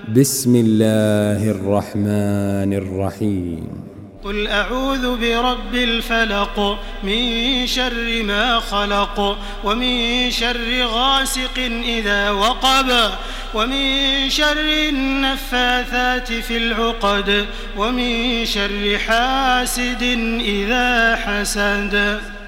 بسم الله الرحمن الرحيم. قل أعوذ برب الفلق من شر ما خلق ومن شر غاسق إذا وقب ومن شر النفاثات في العقد ومن شر حاسد إذا حسد.